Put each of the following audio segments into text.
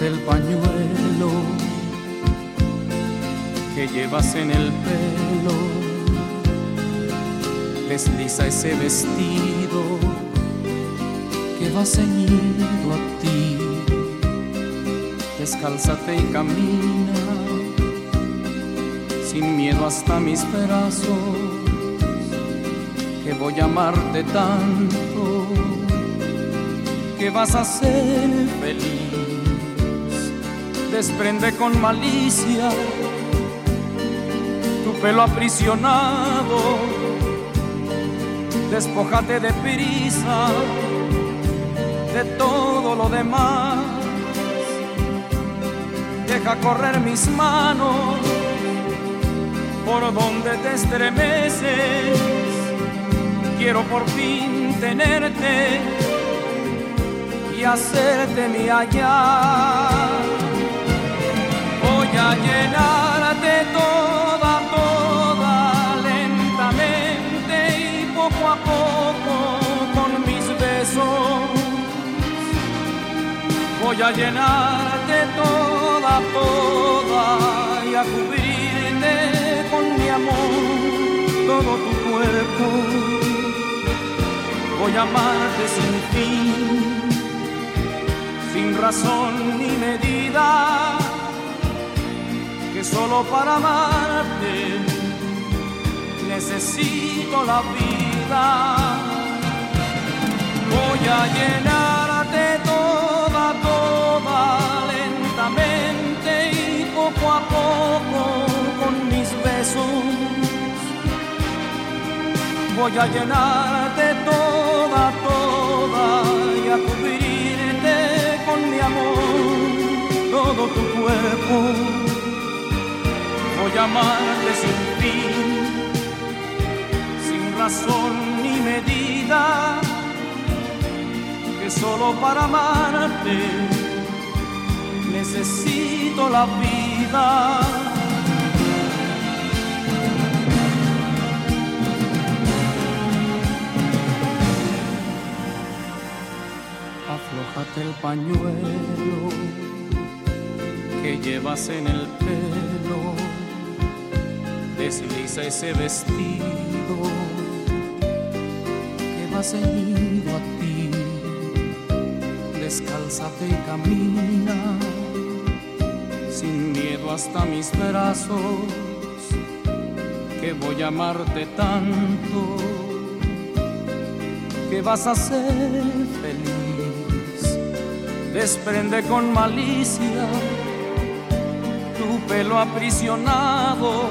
Aflójate el pañuelo que llevas en el pelo, desliza ese vestido que va ceñido a ti, descálzate y camina sin miedo hasta mis brazos, que voy a amarte tanto que vas a ser feliz. Desprende con malicia tu pelo aprisionado, despójate de prisa de todo lo demás, deja correr mis manos por donde te estremeces, quiero por fin tenerte y hacerte mía ya. Voy a llenarte toda, toda, lentamente y poco a poco con mis besos. Voy a llenarte toda, toda y a cubrirte con mi amor todo tu cuerpo. Voy a amarte sin fin, sin razón ni medida, que solo para amarte necesito la vida. Voy a llenarte toda, toda, lentamente y poco a poco con mis besos. Voy a llenarte toda, toda y a cubrirte con mi amor todo tu cuerpo. Voy a amarte sin fin, sin razón ni medida, que solo para amarte necesito la vida. Aflójate el pañuelo que llevas en el pelo, desliza ese vestido que va ceñido a ti, descálzate y camina sin miedo hasta mis brazos, que voy a amarte tanto que vas a ser feliz. Desprende con malicia tu pelo aprisionado,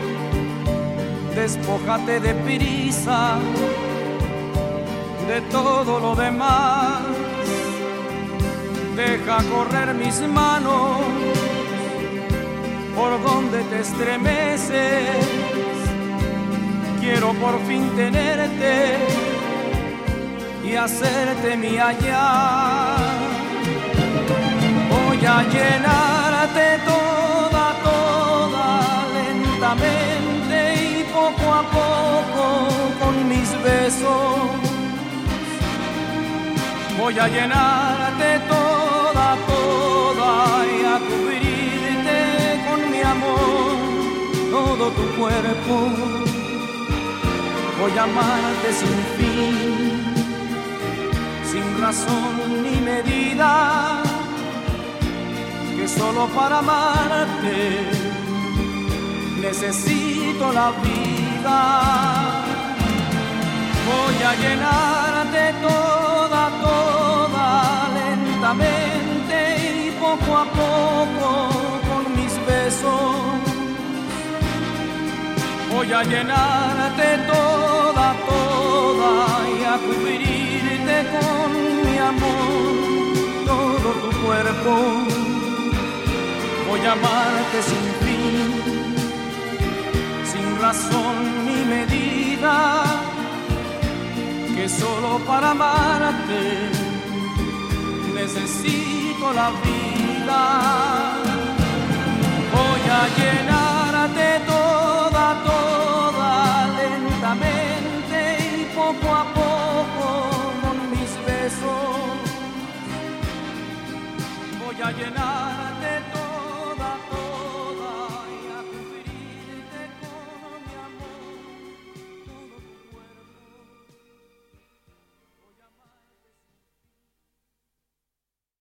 despójate de prisa de todo lo demás, deja correr mis manos por donde te estremeces, quiero por fin tenerte y hacerte mía ya. Voy a llenarte toda, toda, lentamente y poco a poco con mis besos. Voy a llenarte toda, toda y a cubrirte con mi amor todo tu cuerpo. Voy a amarte sin fin, sin razón ni medida, que solo para amarte necesito la vida. Voy a llenarte toda, toda, lentamente y poco a poco con mis besos. Voy a llenarte toda, toda y a cubrirte con mi amor todo tu cuerpo. Voy a amarte sin fin, sin razón ni medida, que solo para amarte necesito la vida. Voy a llenarte toda, toda, lentamente y poco a poco con mis besos. Voy a llenar